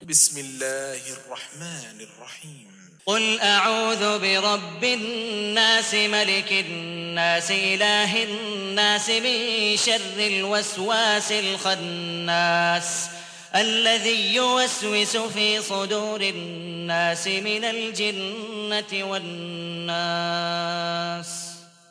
بسم الله الرحمن الرحيم قل أعوذ برب الناس ملك الناس إله الناس من شر الوسواس الخناس الذي يوسوس في صدور الناس من الجنة والناس.